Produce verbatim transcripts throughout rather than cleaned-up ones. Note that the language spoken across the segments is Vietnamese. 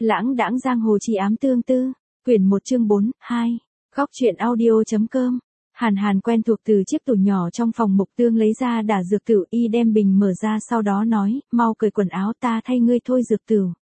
Lãng đãng giang hồ trì ám tương tư, quyển một chương bốn, hai, góc truyện audio.com. Hàn Hàn quen thuộc từ chiếc tủ nhỏ trong phòng Mục Tương lấy ra đả dược tửu, y đem bình mở ra sau đó nói, mau cởi quần áo ta thay ngươi thôi dược tửu.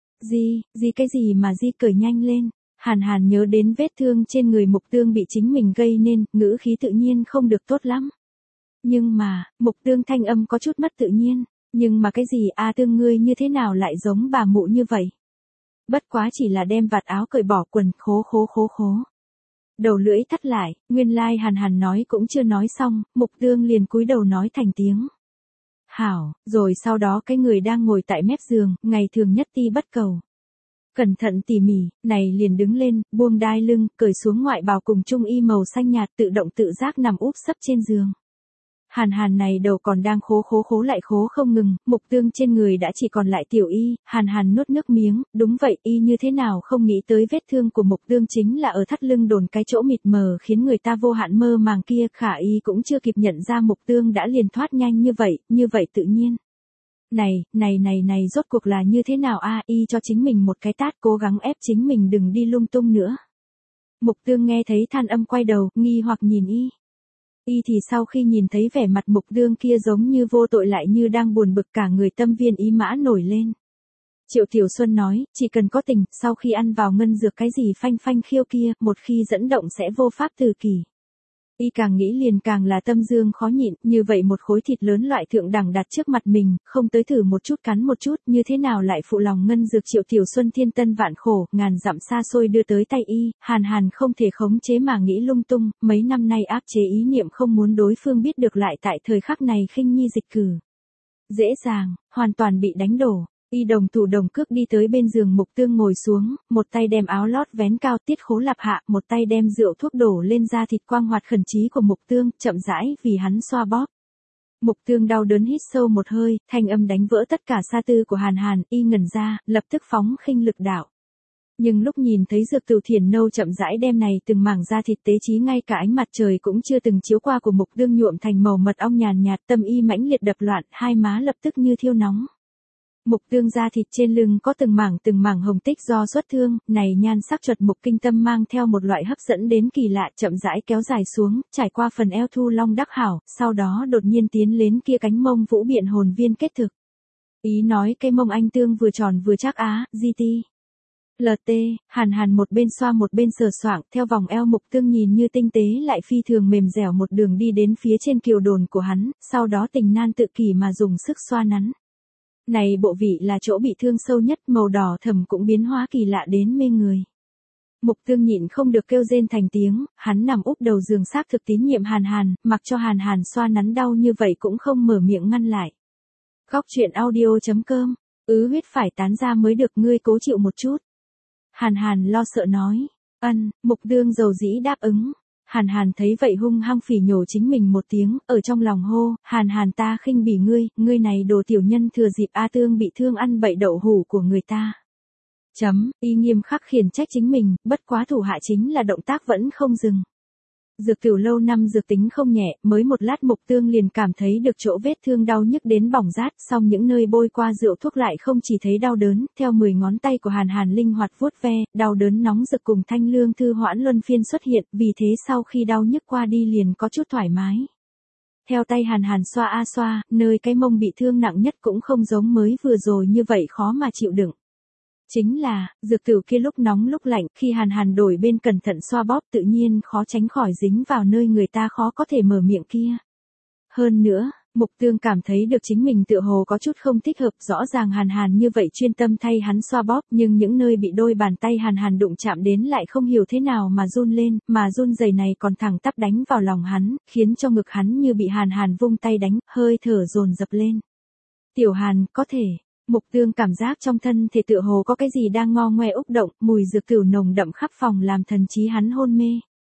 Gì, gì cái gì mà di cởi nhanh lên. Hàn Hàn nhớ đến vết thương trên người Mục Tương bị chính mình gây nên, ngữ khí tự nhiên không được tốt lắm. Nhưng mà, Mục Tương thanh âm có chút mất tự nhiên, nhưng mà cái gì a Tương ngươi như thế nào lại giống bà mụ như vậy? Bất quá chỉ là đem vạt áo cởi bỏ quần, khố khố khố khố. Đầu lưỡi thắt lại, nguyên lai Hàn Hàn nói cũng chưa nói xong, Mục Tương liền cúi đầu nói thành tiếng. Hảo, rồi sau đó cái người đang ngồi tại mép giường, ngày thường nhất ti bất cầu. Cẩn thận tỉ mỉ, này liền đứng lên, buông đai lưng, cởi xuống ngoại bào cùng trung y màu xanh nhạt tự động tự giác nằm úp sấp trên giường. Hàn Hàn này đầu còn đang khố khố khố lại khố không ngừng, Mục Tương trên người đã chỉ còn lại tiểu y, Hàn Hàn nuốt nước miếng, đúng vậy y như thế nào không nghĩ tới vết thương của Mục Tương chính là ở thắt lưng đồn cái chỗ mịt mờ khiến người ta vô hạn mơ màng kia, khả y cũng chưa kịp nhận ra Mục Tương đã liền thoát nhanh như vậy, như vậy tự nhiên. Này, này này này rốt cuộc là như thế nào a y cho chính mình một cái tát cố gắng ép chính mình đừng đi lung tung nữa. Mục Tương nghe thấy than âm quay đầu, nghi hoặc nhìn y. Y thì sau khi nhìn thấy vẻ mặt Mục Tương kia giống như vô tội lại như đang buồn bực cả người tâm viên ý mã nổi lên. Triệu Tiểu Xuân nói, chỉ cần có tình, sau khi ăn vào ngân dược cái gì phanh phanh khiêu kia, một khi dẫn động sẽ vô pháp từ kỳ. Y càng nghĩ liền càng là tâm dương khó nhịn, như vậy một khối thịt lớn loại thượng đẳng đặt trước mặt mình, không tới thử một chút cắn một chút, như thế nào lại phụ lòng ngân dược. Triệu Tiểu Xuân thiên tân vạn khổ, ngàn dặm xa xôi đưa tới tay y, Hàn Hàn không thể khống chế mà nghĩ lung tung, mấy năm nay áp chế ý niệm không muốn đối phương biết được lại tại thời khắc này khinh nhi dịch cử. Dễ dàng, hoàn toàn bị đánh đổ. Y đồng thủ đồng cước đi tới bên giường Mục Tương ngồi xuống, một tay đem áo lót vén cao tiết khố lạp hạ, một tay đem rượu thuốc đổ lên da thịt quang hoạt khẩn trí của Mục Tương, chậm rãi vì hắn xoa bóp. Mục Tương đau đớn hít sâu một hơi, thanh âm đánh vỡ tất cả sa tư của Hàn Hàn, y ngẩn ra, lập tức phóng khinh lực đạo. Nhưng lúc nhìn thấy dược tửu thiền nâu chậm rãi đem này từng mảng da thịt tế trí ngay cả ánh mặt trời cũng chưa từng chiếu qua của Mục Tương nhuộm thành màu mật ong nhàn nhạt, tâm y mãnh liệt đập loạn, hai má lập tức như thiêu nóng. Mục Tương da thịt trên lưng có từng mảng từng mảng hồng tích do xuất thương, này nhan sắc chuột mục kinh tâm mang theo một loại hấp dẫn đến kỳ lạ, chậm rãi kéo dài xuống, trải qua phần eo thu long đắc hảo, sau đó đột nhiên tiến lên kia cánh mông vũ biện hồn viên kết thực. Ý nói cây mông anh Tương vừa tròn vừa chắc á, gi ti. lờ tê, Hàn Hàn một bên xoa một bên sờ soạng, theo vòng eo Mục Tương nhìn như tinh tế lại phi thường mềm dẻo một đường đi đến phía trên kiều đồn của hắn, sau đó tình nan tự kỷ mà dùng sức xoa nắn. Này bộ vị là chỗ bị thương sâu nhất, màu đỏ thẫm cũng biến hóa kỳ lạ đến mê người. Mục Tương nhịn không được kêu rên thành tiếng, hắn nằm úp đầu giường xác thực tín nhiệm Hàn Hàn, mặc cho Hàn Hàn xoa nắn đau như vậy cũng không mở miệng ngăn lại. Góc truyện audio.com, ứ huyết phải tán ra mới được, ngươi cố chịu một chút. Hàn Hàn lo sợ nói, ân, Mục Tương dầu dĩ đáp ứng. Hàn Hàn thấy vậy hung hăng phỉ nhổ chính mình một tiếng, ở trong lòng hô, Hàn Hàn ta khinh bỉ ngươi, ngươi này đồ tiểu nhân thừa dịp A Tương bị thương ăn bậy đậu hủ của người ta. Chấm, y nghiêm khắc khiển trách chính mình, bất quá thủ hạ chính là động tác vẫn không dừng. Dược tửu lâu năm dược tính không nhẹ, mới một lát Mục Tương liền cảm thấy được chỗ vết thương đau nhức đến bỏng rát, song những nơi bôi qua rượu thuốc lại không chỉ thấy đau đớn, theo mười ngón tay của Hàn Hàn linh hoạt vuốt ve, đau đớn nóng rực cùng thanh lương thư hoãn luân phiên xuất hiện, vì thế sau khi đau nhức qua đi liền có chút thoải mái. Theo tay Hàn Hàn xoa a xoa, nơi cái mông bị thương nặng nhất cũng không giống mới vừa rồi như vậy khó mà chịu đựng. Chính là, dược tửu kia lúc nóng lúc lạnh, khi Hàn Hàn đổi bên cẩn thận xoa bóp tự nhiên khó tránh khỏi dính vào nơi người ta khó có thể mở miệng kia. Hơn nữa, Mục Tương cảm thấy được chính mình tựa hồ có chút không thích hợp, rõ ràng Hàn Hàn như vậy chuyên tâm thay hắn xoa bóp, nhưng những nơi bị đôi bàn tay Hàn Hàn đụng chạm đến lại không hiểu thế nào mà run lên, mà run rẩy này còn thẳng tắp đánh vào lòng hắn, khiến cho ngực hắn như bị Hàn Hàn vung tay đánh, hơi thở dồn dập lên. Tiểu Hàn, có thể. Mục Tương cảm giác trong thân thể tựa hồ có cái gì đang ngo ngoe úc động, mùi dược tửu nồng đậm khắp phòng làm thần trí hắn hôn mê.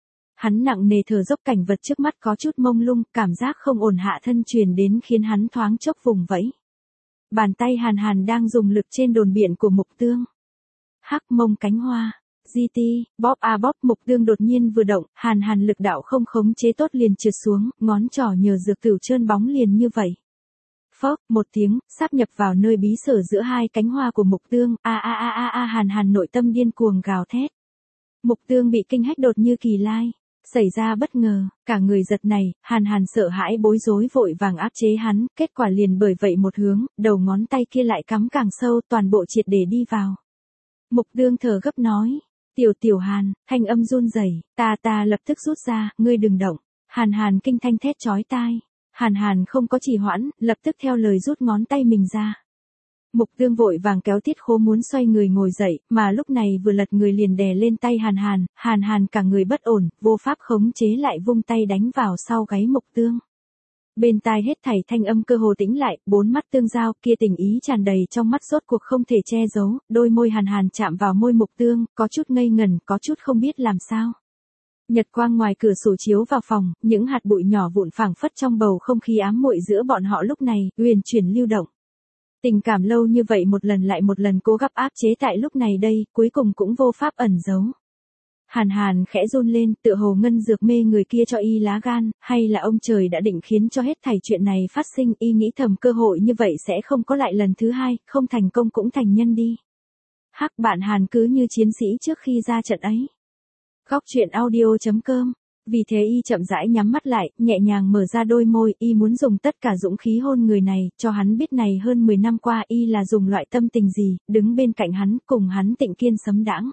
Hắn nặng nề thở dốc, cảnh vật trước mắt có chút mông lung, cảm giác không ổn hạ thân truyền đến khiến hắn thoáng chốc vùng vẫy. Bàn tay Hàn Hàn đang dùng lực trên đồn biển của Mục Tương. Hắc mông cánh hoa, gi ti, bóp a bóp. Mục Tương đột nhiên vừa động, Hàn Hàn lực đạo không khống chế tốt liền trượt xuống, ngón trỏ nhờ dược tửu trơn bóng liền như vậy. phốc, một tiếng, sáp nhập vào nơi bí sở giữa hai cánh hoa của Mục Tương, a a a a a Hàn Hàn nội tâm điên cuồng gào thét. Mục Tương bị kinh hách đột như kỳ lai, xảy ra bất ngờ, cả người giật này, Hàn Hàn sợ hãi bối rối vội vàng áp chế hắn, kết quả liền bởi vậy một hướng, đầu ngón tay kia lại cắm càng sâu, toàn bộ triệt để đi vào. Mục Tương thở gấp nói, tiểu tiểu Hàn, thanh âm run rẩy, ta ta lập tức rút ra, ngươi đừng động. Hàn Hàn kinh thanh thét chói tai. Hàn Hàn không có trì hoãn, lập tức theo lời rút ngón tay mình ra. Mục Tương vội vàng kéo Tiết Khố muốn xoay người ngồi dậy, mà lúc này vừa lật người liền đè lên tay Hàn Hàn, Hàn Hàn cả người bất ổn, vô pháp khống chế lại vung tay đánh vào sau gáy Mục Tương. Bên tai hết thảy thanh âm cơ hồ tĩnh lại, bốn mắt tương giao, kia tình ý tràn đầy trong mắt rốt cuộc không thể che giấu, đôi môi Hàn Hàn chạm vào môi Mục Tương, có chút ngây ngẩn, có chút không biết làm sao. Nhật quang ngoài cửa sổ chiếu vào phòng, những hạt bụi nhỏ vụn phảng phất trong bầu không khí ám muội giữa bọn họ lúc này, uyển chuyển lưu động. Tình cảm lâu như vậy một lần lại một lần cố gắng áp chế tại lúc này đây, cuối cùng cũng vô pháp ẩn giấu. Hàn Hàn khẽ run lên, tựa hồ ngân dược mê người kia cho y lá gan, hay là ông trời đã định khiến cho hết thảy chuyện này phát sinh, y nghĩ thầm cơ hội như vậy sẽ không có lại lần thứ hai, không thành công cũng thành nhân đi. Hắc bạn Hàn cứ như chiến sĩ trước khi ra trận ấy. Góc truyện audio.com. Vì thế y chậm rãi nhắm mắt lại, nhẹ nhàng mở ra đôi môi, y muốn dùng tất cả dũng khí hôn người này, cho hắn biết này hơn mười năm qua y là dùng loại tâm tình gì, đứng bên cạnh hắn, cùng hắn tịnh kiên sấm đãng.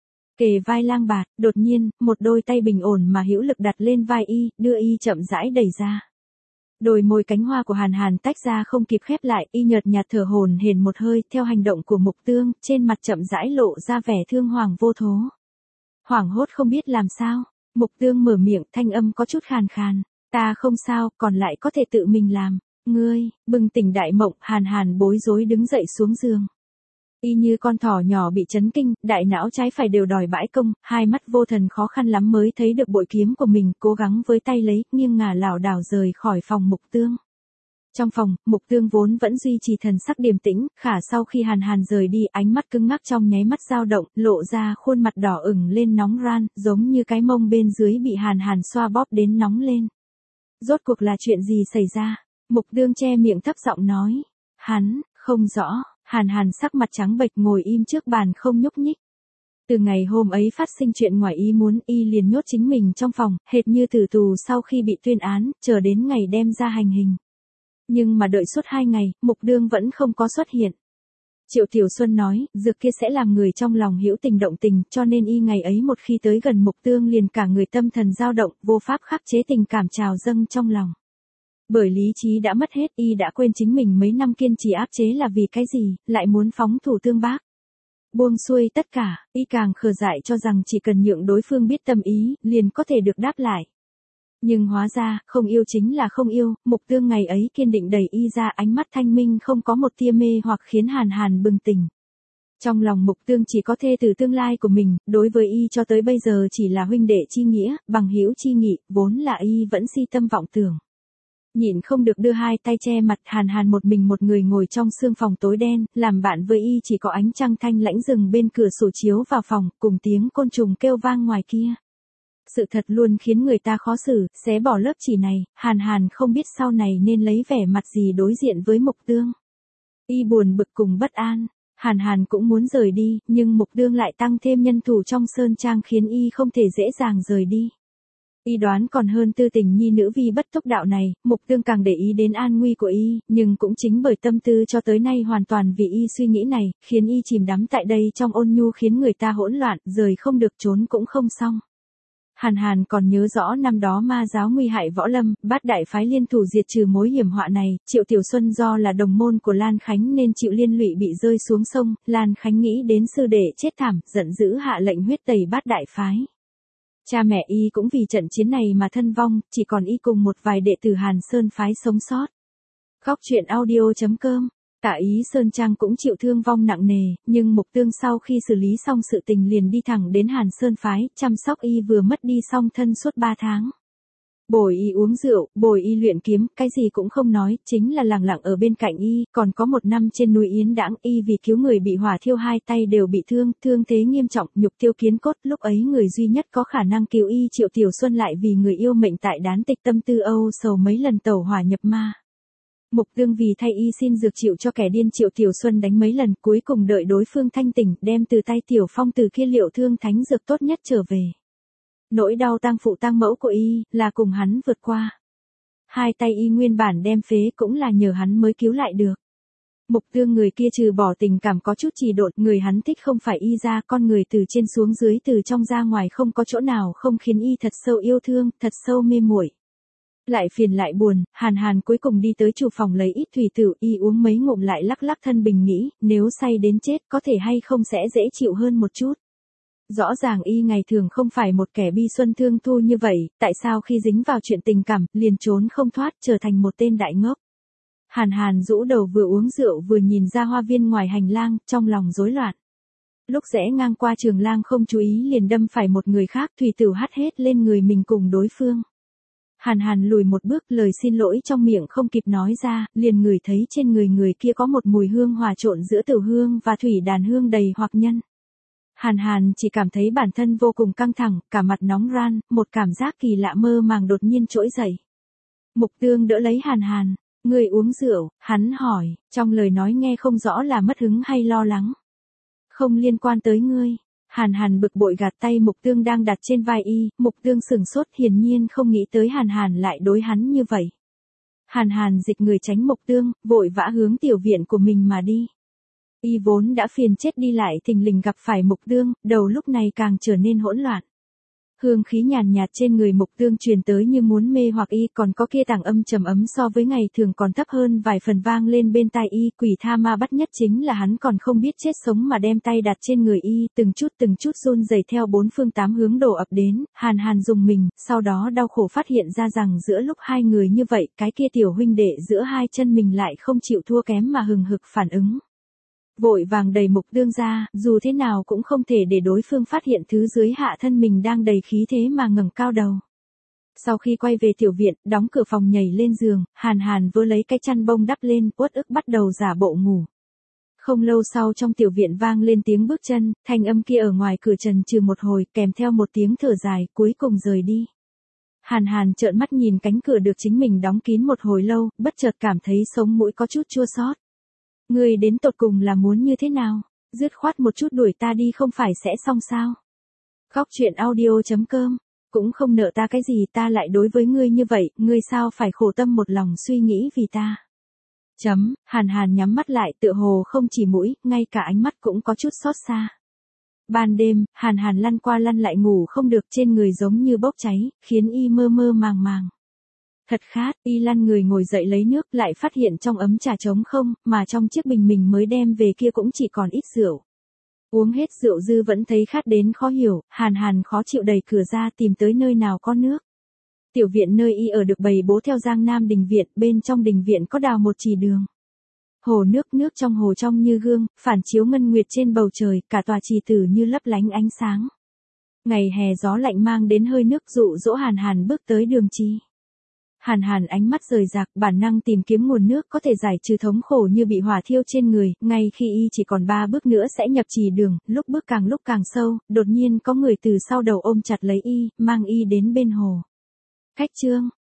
Kề vai lang bạt, đột nhiên, một đôi tay bình ổn mà hữu lực đặt lên vai y, đưa y chậm rãi đẩy ra. Đôi môi cánh hoa của Hàn Hàn tách ra không kịp khép lại, y nhợt nhạt thở hổn hển một hơi, theo hành động của Mục Tương, trên mặt chậm rãi lộ ra vẻ thương hoàng vô thố. Hoảng hốt không biết làm sao, Mục Tương mở miệng, thanh âm có chút khàn khàn, ta không sao, còn lại có thể tự mình làm, ngươi, bừng tỉnh đại mộng, Hàn Hàn bối rối đứng dậy xuống giường. Y như con thỏ nhỏ bị chấn kinh, đại não trái phải đều đòi bãi công, hai mắt vô thần khó khăn lắm mới thấy được bội kiếm của mình, cố gắng với tay lấy, nghiêng ngả lảo đảo rời khỏi phòng Mục Tương. Trong phòng, Mục Tương vốn vẫn duy trì thần sắc điềm tĩnh, khả sau khi Hàn Hàn rời đi, ánh mắt cứng ngắc trong nháy mắt dao động, lộ ra khuôn mặt đỏ ửng lên nóng ran, giống như cái mông bên dưới bị Hàn Hàn xoa bóp đến nóng lên. Rốt cuộc là chuyện gì xảy ra? Mục Tương che miệng thấp giọng nói. Hắn, không rõ. Hàn Hàn sắc mặt trắng bệch ngồi im trước bàn không nhúc nhích. Từ ngày hôm ấy phát sinh chuyện ngoài ý muốn, y liền nhốt chính mình trong phòng, hệt như tử tù sau khi bị tuyên án, chờ đến ngày đem ra hành hình. Nhưng mà đợi suốt hai ngày, Mục Tương vẫn không có xuất hiện. Triệu Tiểu Xuân nói, dược kia sẽ làm người trong lòng hữu tình động tình, cho nên y ngày ấy một khi tới gần Mục Tương liền cả người tâm thần dao động, vô pháp khắc chế tình cảm trào dâng trong lòng. Bởi lý trí đã mất hết, y đã quên chính mình mấy năm kiên trì áp chế là vì cái gì, lại muốn phóng thủ tương bác. Buông xuôi tất cả, y càng khờ dại cho rằng chỉ cần nhượng đối phương biết tâm ý, liền có thể được đáp lại. Nhưng hóa ra, không yêu chính là không yêu, Mục Tương ngày ấy kiên định đẩy y ra, ánh mắt thanh minh không có một tia mê hoặc khiến Hàn Hàn bừng tỉnh. Trong lòng Mục Tương chỉ có thê từ tương lai của mình, đối với y cho tới bây giờ chỉ là huynh đệ chi nghĩa, bằng hữu chi nghị, vốn là y vẫn si tâm vọng tưởng. Nhịn không được đưa hai tay che mặt, Hàn Hàn một mình một người ngồi trong sương phòng tối đen, làm bạn với y chỉ có ánh trăng thanh lãnh rừng bên cửa sổ chiếu vào phòng, cùng tiếng côn trùng kêu vang ngoài kia. Sự thật luôn khiến người ta khó xử, xé bỏ lớp chỉ này, Hàn Hàn không biết sau này nên lấy vẻ mặt gì đối diện với Mục Tương. Y buồn bực cùng bất an, Hàn Hàn cũng muốn rời đi, nhưng Mục Tương lại tăng thêm nhân thủ trong sơn trang khiến y không thể dễ dàng rời đi. Y đoán còn hơn tư tình nhi nữ vi bất túc đạo này, Mục Tương càng để ý đến an nguy của y, nhưng cũng chính bởi tâm tư cho tới nay hoàn toàn vì y suy nghĩ này, khiến y chìm đắm tại đây trong ôn nhu khiến người ta hỗn loạn, rời không được trốn cũng không xong. Hàn Hàn còn nhớ rõ năm đó ma giáo nguy hại võ lâm, bát đại phái liên thủ diệt trừ mối hiểm họa này, Triệu Tiểu Xuân do là đồng môn của Lan Khánh nên chịu liên lụy bị rơi xuống sông, Lan Khánh nghĩ đến sư đệ chết thảm, giận dữ hạ lệnh huyết tẩy bát đại phái. Cha mẹ y cũng vì trận chiến này mà thân vong, chỉ còn y cùng một vài đệ tử Hàn Sơn phái sống sót. Góc truyện audio.com. Tạ Ý Sơn Trang cũng chịu thương vong nặng nề, nhưng Mục Tương sau khi xử lý xong sự tình liền đi thẳng đến Hàn Sơn phái, chăm sóc y vừa mất đi song thân suốt ba tháng. Bồi y uống rượu, bồi y luyện kiếm, cái gì cũng không nói, chính là lặng lặng ở bên cạnh y, còn có một năm trên núi Yến Đãng, y vì cứu người bị hỏa thiêu hai tay đều bị thương, thương thế nghiêm trọng, nhục tiêu kiến cốt, lúc ấy người duy nhất có khả năng cứu y Triệu Tiểu Xuân lại vì người yêu mệnh tại đán tịch tâm tư âu sầu mấy lần tẩu hỏa nhập ma. Mục Tương vì thay y xin dược chịu cho kẻ điên Triệu Tiểu Xuân đánh mấy lần, cuối cùng đợi đối phương thanh tỉnh, đem từ tay Tiểu Phong từ kia liệu thương thánh dược tốt nhất trở về. Nỗi đau tang phụ tang mẫu của y, là cùng hắn vượt qua. Hai tay y nguyên bản đem phế cũng là nhờ hắn mới cứu lại được. Mục Tương người kia trừ bỏ tình cảm có chút trì độn, người hắn thích không phải y ra, con người từ trên xuống dưới từ trong ra ngoài không có chỗ nào không khiến y thật sâu yêu thương, thật sâu mê muội. Lại phiền lại buồn, Hàn Hàn cuối cùng đi tới chủ phòng lấy ít thủy tử, y uống mấy ngụm lại lắc lắc thân bình nghĩ, nếu say đến chết có thể hay không sẽ dễ chịu hơn một chút. Rõ ràng y ngày thường không phải một kẻ bi xuân thương thu như vậy, tại sao khi dính vào chuyện tình cảm, liền trốn không thoát, trở thành một tên đại ngốc. Hàn Hàn rũ đầu vừa uống rượu vừa nhìn ra hoa viên ngoài hành lang, trong lòng rối loạn. Lúc rẽ ngang qua Trường Lang không chú ý liền đâm phải một người khác, thủy tử hắt hết lên người mình cùng đối phương. Hàn Hàn lùi một bước, lời xin lỗi trong miệng không kịp nói ra, liền ngửi thấy trên người người kia có một mùi hương hòa trộn giữa tử hương và thủy đàn hương đầy hoặc nhân. Hàn Hàn chỉ cảm thấy bản thân vô cùng căng thẳng, cả mặt nóng ran, một cảm giác kỳ lạ mơ màng đột nhiên trỗi dậy. Mục Tương đỡ lấy Hàn Hàn, người uống rượu, hắn hỏi, trong lời nói nghe không rõ là mất hứng hay lo lắng. Không liên quan tới ngươi. Hàn Hàn bực bội gạt tay Mục Tương đang đặt trên vai y, Mục Tương sừng sốt hiển nhiên không nghĩ tới Hàn Hàn lại đối hắn như vậy. Hàn Hàn dịch người tránh Mục Tương, vội vã hướng tiểu viện của mình mà đi. Y vốn đã phiền chết đi lại thình lình gặp phải Mục Tương, đầu lúc này càng trở nên hỗn loạn. Hương khí nhàn nhạt trên người Mục Tương truyền tới như muốn mê hoặc y, còn có kia tàng âm trầm ấm so với ngày thường còn thấp hơn vài phần vang lên bên tai y. Quỷ tha ma bắt nhất chính là hắn còn không biết chết sống mà đem tay đặt trên người y, từng chút từng chút run rẩy theo bốn phương tám hướng đổ ập đến. Hàn Hàn dùng mình, sau đó đau khổ phát hiện ra rằng giữa lúc hai người như vậy, cái kia tiểu huynh đệ giữa hai chân mình lại không chịu thua kém mà hừng hực phản ứng. Vội vàng đẩy Mục Tương ra, dù thế nào cũng không thể để đối phương phát hiện thứ dưới hạ thân mình đang đầy khí thế mà ngẩng cao đầu. Sau khi quay về tiểu viện, đóng cửa phòng nhảy lên giường, Hàn Hàn vơ lấy cái chăn bông đắp lên, uất ức bắt đầu giả bộ ngủ. Không lâu sau trong tiểu viện vang lên tiếng bước chân, thanh âm kia ở ngoài cửa trần trừ một hồi, kèm theo một tiếng thở dài, cuối cùng rời đi. Hàn Hàn trợn mắt nhìn cánh cửa được chính mình đóng kín một hồi lâu, bất chợt cảm thấy sống mũi có chút chua xót. Ngươi đến tột cùng là muốn như thế nào? Dứt khoát một chút đuổi ta đi không phải sẽ xong sao? Góc truyện audio chấm com, cũng không nợ ta cái gì, ta lại đối với ngươi như vậy, ngươi sao phải khổ tâm một lòng suy nghĩ vì ta? Chấm, Hàn Hàn nhắm mắt lại, tựa hồ không chỉ mũi, ngay cả ánh mắt cũng có chút xót xa. Ban đêm, Hàn Hàn lăn qua lăn lại ngủ không được, trên người giống như bốc cháy, khiến y mơ mơ màng màng. Thật khát, y lăn người ngồi dậy lấy nước, lại phát hiện trong ấm trà trống không, mà trong chiếc bình mình mới đem về kia cũng chỉ còn ít rượu. Uống hết rượu dư vẫn thấy khát đến khó hiểu, Hàn Hàn khó chịu đẩy cửa ra tìm tới nơi nào có nước. Tiểu viện nơi y ở được bày bố theo Giang Nam đình viện, bên trong đình viện có đào một trì đường. Hồ nước, nước trong hồ trong như gương, phản chiếu ngân nguyệt trên bầu trời, cả tòa trì tử như lấp lánh ánh sáng. Ngày hè gió lạnh mang đến hơi nước dụ dỗ Hàn Hàn bước tới đường trì. Hàn Hàn ánh mắt rời rạc, bản năng tìm kiếm nguồn nước có thể giải trừ thống khổ như bị hỏa thiêu trên người, ngay khi y chỉ còn ba bước nữa sẽ nhập trì đường, lúc bước càng lúc càng sâu, đột nhiên có người từ sau đầu ôm chặt lấy y, mang y đến bên hồ. Cách chương